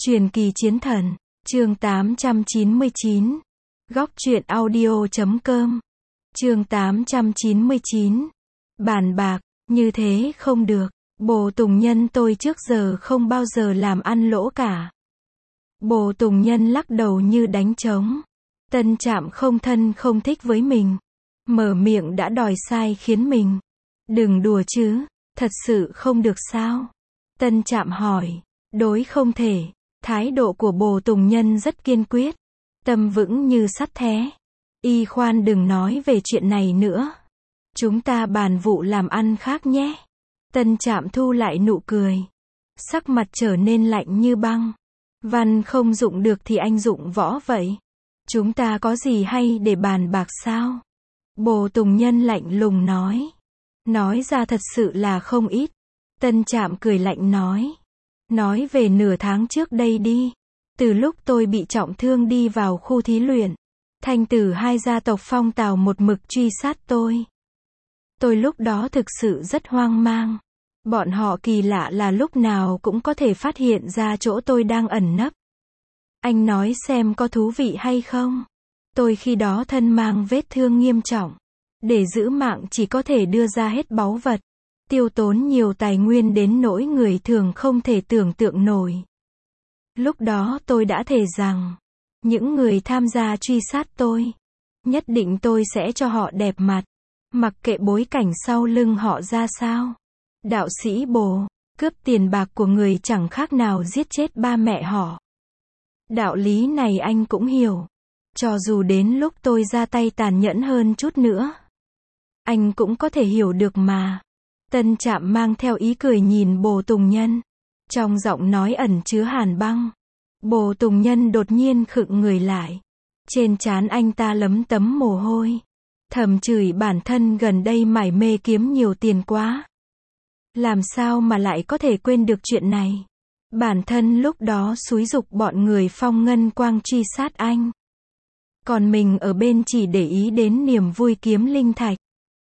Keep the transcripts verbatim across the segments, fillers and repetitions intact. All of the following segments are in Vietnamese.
Truyền kỳ chiến thần, chương tám trăm chín mươi chín. Góc truyện audio chấm com. Chương tám trăm chín mươi chín. Bàn bạc, như thế không được. Bồ Tùng Nhân tôi trước giờ không bao giờ làm ăn lỗ cả. Bồ Tùng Nhân lắc đầu như đánh trống. Tân Trạm không thân không thích với mình. Mở miệng đã đòi sai khiến mình. Đừng đùa chứ, thật sự không được sao? Tân Trạm hỏi. Đối không thể. Thái độ của Bồ Tùng Nhân rất kiên quyết. Tâm vững như sắt thép. Y khoan đừng nói về chuyện này nữa. Chúng ta bàn vụ làm ăn khác nhé. Tân Trạm thu lại nụ cười. Sắc mặt trở nên lạnh như băng. Văn không dụng được thì anh dụng võ vậy. Chúng ta có gì hay để bàn bạc sao? Bồ Tùng Nhân lạnh lùng nói. Nói ra thật sự là không ít. Tân Trạm cười lạnh nói. Nói về nửa tháng trước đây đi. Từ lúc tôi bị trọng thương đi vào khu thí luyện. Thanh tử hai gia tộc Phong Tào một mực truy sát tôi. Tôi lúc đó thực sự rất hoang mang. Bọn họ kỳ lạ là lúc nào cũng có thể phát hiện ra chỗ tôi đang ẩn nấp. Anh nói xem có thú vị hay không? Tôi khi đó thân mang vết thương nghiêm trọng. Để giữ mạng chỉ có thể đưa ra hết báu vật. Tiêu tốn nhiều tài nguyên đến nỗi người thường không thể tưởng tượng nổi. Lúc đó tôi đã thề rằng, những người tham gia truy sát tôi, nhất định tôi sẽ cho họ đẹp mặt, mặc kệ bối cảnh sau lưng họ ra sao. Đạo sĩ Bồ, cướp tiền bạc của người chẳng khác nào giết chết ba mẹ họ. Đạo lý này anh cũng hiểu. Cho dù đến lúc tôi ra tay tàn nhẫn hơn chút nữa, anh cũng có thể hiểu được mà. Tân Trạm mang theo ý cười nhìn Bồ Tùng Nhân. Trong giọng nói ẩn chứa hàn băng. Bồ Tùng Nhân đột nhiên khựng người lại. Trên trán anh ta lấm tấm mồ hôi. Thầm chửi bản thân gần đây mải mê kiếm nhiều tiền quá. Làm sao mà lại có thể quên được chuyện này. Bản thân lúc đó xúi giục bọn người Phong Ngân Quang truy sát anh. Còn mình ở bên chỉ để ý đến niềm vui kiếm linh thạch.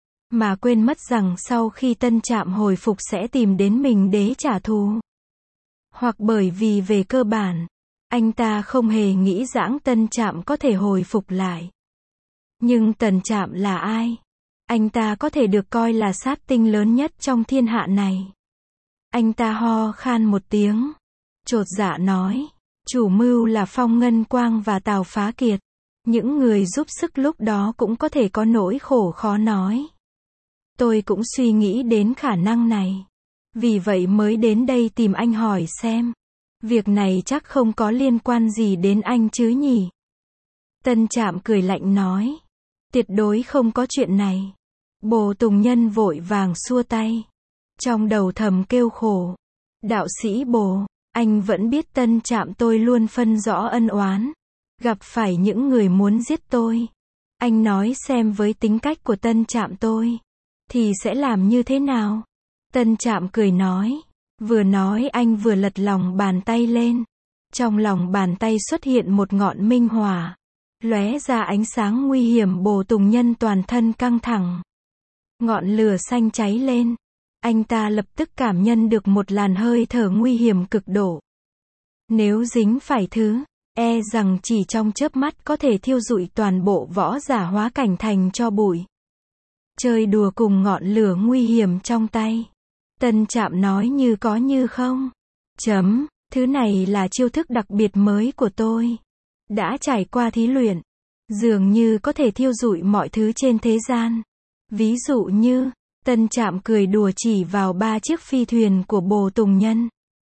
Mà quên mất rằng sau khi Tân Trạm hồi phục sẽ tìm đến mình để trả thù. Hoặc bởi vì về cơ bản, anh ta không hề nghĩ rằng Tân Trạm có thể hồi phục lại. Nhưng Tân Trạm là ai? Anh ta có thể được coi là sát tinh lớn nhất trong thiên hạ này. Anh ta ho khan một tiếng. Chột dạ nói. Chủ mưu là Phong Ngân Quang và Tào Phá Kiệt. Những người giúp sức lúc đó cũng có thể có nỗi khổ khó nói. Tôi cũng suy nghĩ đến khả năng này. Vì vậy mới đến đây tìm anh hỏi xem. Việc này chắc không có liên quan gì đến anh chứ nhỉ? Tân Trạm cười lạnh nói. Tuyệt đối không có chuyện này. Bồ Tùng Nhân vội vàng xua tay. Trong đầu thầm kêu khổ. Đạo sĩ Bồ, anh vẫn biết Tân Trạm tôi luôn phân rõ ân oán. Gặp phải những người muốn giết tôi. Anh nói xem với tính cách của Tân Trạm tôi. Thì sẽ làm như thế nào? Tân Trạm cười nói. Vừa nói anh vừa lật lòng bàn tay lên. Trong lòng bàn tay xuất hiện một ngọn minh hỏa. Lóe ra ánh sáng nguy hiểm. Bồ Tùng Nhân toàn thân căng thẳng. Ngọn lửa xanh cháy lên. Anh ta lập tức cảm nhận được một làn hơi thở nguy hiểm cực độ. Nếu dính phải thứ, e rằng chỉ trong chớp mắt có thể thiêu rụi toàn bộ võ giả hóa cảnh thành tro bụi. Chơi đùa cùng ngọn lửa nguy hiểm trong tay. Tân Trạm nói như có như không. Chấm, thứ này là chiêu thức đặc biệt mới của tôi. Đã trải qua thí luyện. Dường như có thể thiêu rụi mọi thứ trên thế gian. Ví dụ như, Tân Trạm cười đùa chỉ vào ba chiếc phi thuyền của Bồ Tùng Nhân.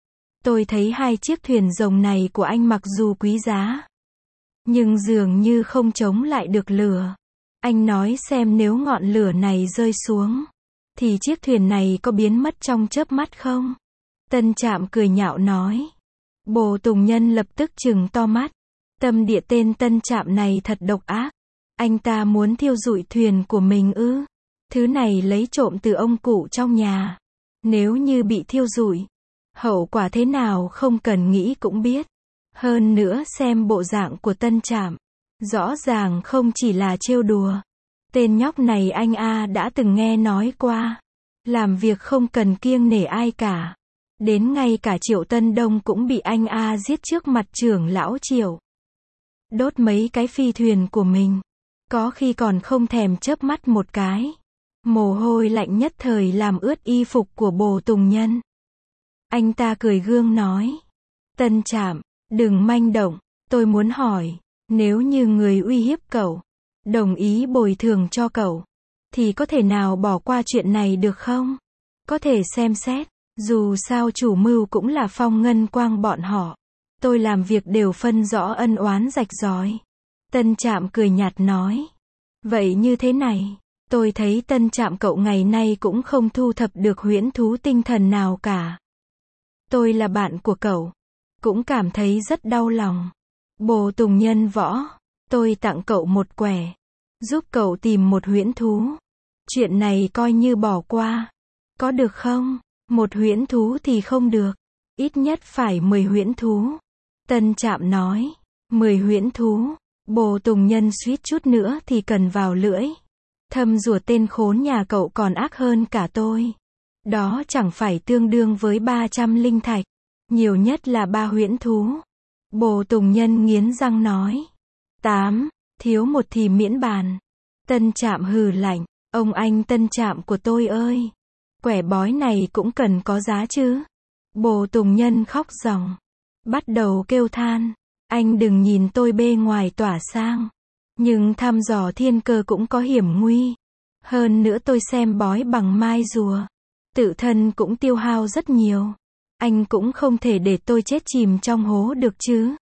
Tôi thấy hai chiếc thuyền rồng này của anh mặc dù quý giá. Nhưng dường như không chống lại được lửa. Anh nói xem nếu ngọn lửa này rơi xuống. Thì chiếc thuyền này có biến mất trong chớp mắt không? Tân Trạm cười nhạo nói. Bồ Tùng Nhân lập tức trừng to mắt. Tâm địa tên Tân Trạm này thật độc ác. Anh ta muốn thiêu rụi thuyền của mình ư? Thứ này lấy trộm từ ông cụ trong nhà. Nếu như bị thiêu rụi, hậu quả thế nào không cần nghĩ cũng biết. Hơn nữa xem bộ dạng của Tân Trạm. Rõ ràng không chỉ là trêu đùa. Tên nhóc này anh A đã từng nghe nói qua. Làm việc không cần kiêng nể ai cả. Đến ngay cả Triệu Tân Đông cũng bị anh A giết trước mặt trưởng lão Triệu. Đốt mấy cái phi thuyền của mình. Có khi còn không thèm chớp mắt một cái. Mồ hôi lạnh nhất thời làm ướt y phục của Bồ Tùng Nhân. Anh ta cười gương nói. Tân Trạm, đừng manh động, tôi muốn hỏi, nếu như người uy hiếp cậu, đồng ý bồi thường cho cậu, thì có thể nào bỏ qua chuyện này được không? Có thể xem xét, dù sao chủ mưu cũng là Phong Ngân Quang bọn họ. Tôi làm việc đều phân rõ ân oán rạch ròi. Tân Trạm cười nhạt nói. Vậy như thế này, tôi thấy Tân Trạm cậu ngày nay cũng không thu thập được huyễn thú tinh thần nào cả. Tôi là bạn của cậu, cũng cảm thấy rất đau lòng. Bồ Tùng Nhân Võ, tôi tặng cậu một quẻ, giúp cậu tìm một huyễn thú. Chuyện này coi như bỏ qua. Có được không? Một huyễn thú thì không được. Ít nhất phải mười huyễn thú. Tân Trạm nói. Mười huyễn thú. Bồ Tùng Nhân suýt chút nữa thì cần vào lưỡi. Thâm rùa tên khốn nhà cậu còn ác hơn cả tôi. Đó chẳng phải tương đương với ba trăm linh thạch. Nhiều nhất là ba huyễn thú. Bồ Tùng Nhân nghiến răng nói. Tám. Thiếu một thì miễn bàn. Tân Trạm hừ lạnh. Ông anh Tân Trạm của tôi ơi. Quẻ bói này cũng cần có giá chứ. Bồ Tùng Nhân khóc ròng. Bắt đầu kêu than. Anh đừng nhìn tôi bề ngoài tỏa sang. Nhưng thăm dò thiên cơ cũng có hiểm nguy. Hơn nữa tôi xem bói bằng mai rùa. Tự thân cũng tiêu hao rất nhiều. Anh cũng không thể để tôi chết chìm trong hố được chứ.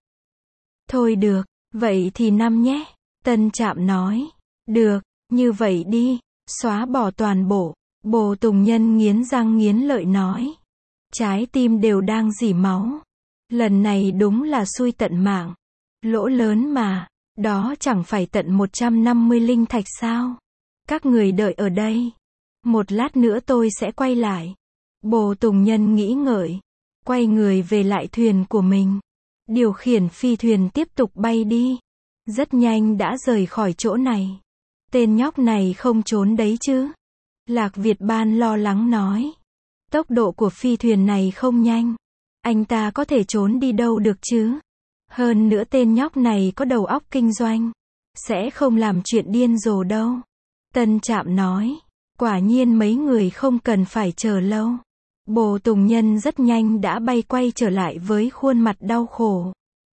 Thôi được, vậy thì năm nhé. Tân Trạm nói. Được, như vậy đi. Xóa bỏ toàn bộ. Bồ Tùng Nhân nghiến răng nghiến lợi nói. Trái tim đều đang rỉ máu. Lần này đúng là xui tận mạng. Lỗ lớn mà. Đó chẳng phải tận một trăm năm mươi linh thạch sao? Các người đợi ở đây. Một lát nữa tôi sẽ quay lại. Bồ Tùng Nhân nghĩ ngợi. Quay người về lại thuyền của mình. Điều khiển phi thuyền tiếp tục bay đi. Rất nhanh đã rời khỏi chỗ này. Tên nhóc này không trốn đấy chứ? Lạc Việt Ban lo lắng nói. Tốc độ của phi thuyền này không nhanh. Anh ta có thể trốn đi đâu được chứ? Hơn nữa tên nhóc này có đầu óc kinh doanh. Sẽ không làm chuyện điên rồ đâu. Tân Trạm nói. Quả nhiên mấy người không cần phải chờ lâu. Bồ Tùng Nhân rất nhanh đã bay quay trở lại với khuôn mặt đau khổ.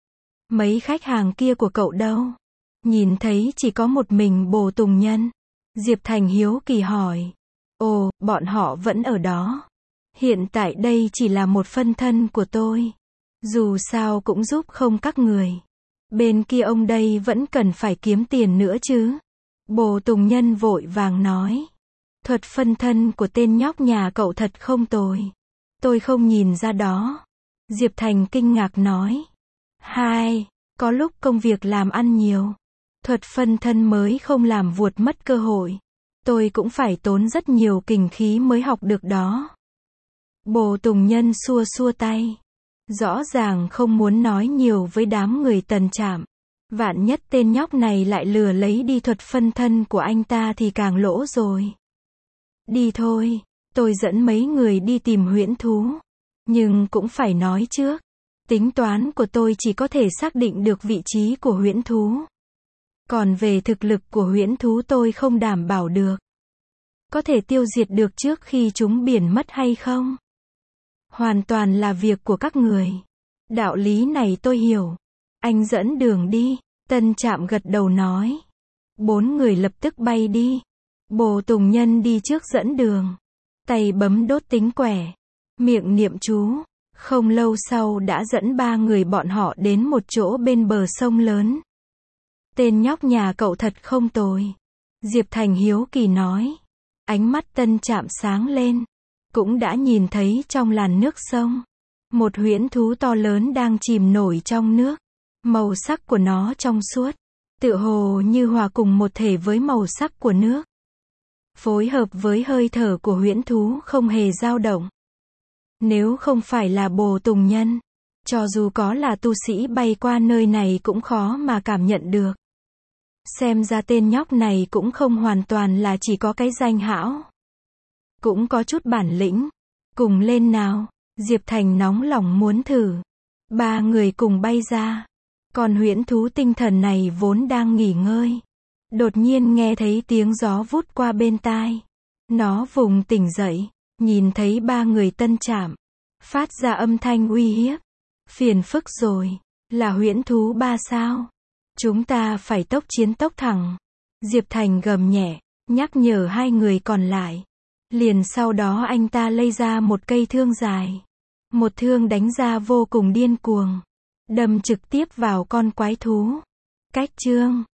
Mấy khách hàng kia của cậu đâu? Nhìn thấy chỉ có một mình Bồ Tùng Nhân. Diệp Thành hiếu kỳ hỏi. Ồ, bọn họ vẫn ở đó. Hiện tại đây chỉ là một phân thân của tôi. Dù sao cũng giúp không các người. Bên kia ông đây vẫn cần phải kiếm tiền nữa chứ. Bồ Tùng Nhân vội vàng nói. Thuật phân thân của tên nhóc nhà cậu thật không tồi. Tôi không nhìn ra đó. Diệp Thành kinh ngạc nói. Hai, có lúc công việc làm ăn nhiều. Thuật phân thân mới không làm vuột mất cơ hội. Tôi cũng phải tốn rất nhiều kình khí mới học được đó. Bồ Tùng Nhân xua xua tay. Rõ ràng không muốn nói nhiều với đám người Tần Trạm. Vạn nhất tên nhóc này lại lừa lấy đi thuật phân thân của anh ta thì càng lỗ rồi. Đi thôi, tôi dẫn mấy người đi tìm huyễn thú. Nhưng cũng phải nói trước. Tính toán của tôi chỉ có thể xác định được vị trí của huyễn thú. Còn về thực lực của huyễn thú tôi không đảm bảo được. Có thể tiêu diệt được trước khi chúng biển mất hay không? Hoàn toàn là việc của các người. Đạo lý này tôi hiểu. Anh dẫn đường đi. Tân Trạm gật đầu nói. Bốn người lập tức bay đi. Bồ Tùng Nhân đi trước dẫn đường. Tay bấm đốt tính quẻ. Miệng niệm chú. Không lâu sau đã dẫn ba người bọn họ đến một chỗ bên bờ sông lớn. Tên nhóc nhà cậu thật không tồi. Diệp Thành hiếu kỳ nói. Ánh mắt Tân Trạm sáng lên. Cũng đã nhìn thấy trong làn nước sông. Một huyễn thú to lớn đang chìm nổi trong nước. Màu sắc của nó trong suốt. Tựa hồ như hòa cùng một thể với màu sắc của nước. Phối hợp với hơi thở của huyễn thú không hề dao động. Nếu không phải là Bồ Tùng Nhân, cho dù có là tu sĩ bay qua nơi này cũng khó mà cảm nhận được. Xem ra tên nhóc này cũng không hoàn toàn là chỉ có cái danh hão. Cũng có chút bản lĩnh. Cùng lên nào. Diệp Thành nóng lòng muốn thử. Ba người cùng bay ra. Còn huyễn thú tinh thần này vốn đang nghỉ ngơi. Đột nhiên nghe thấy tiếng gió vút qua bên tai. Nó vùng tỉnh dậy, nhìn thấy ba người tân chạm. Phát ra âm thanh uy hiếp. Phiền phức rồi, là huyễn thú ba sao? Chúng ta phải tốc chiến tốc thẳng. Diệp Thành gầm nhẹ, nhắc nhở hai người còn lại. Liền sau đó anh ta lấy ra một cây thương dài. Một thương đánh ra vô cùng điên cuồng. Đâm trực tiếp vào con quái thú. Cách chương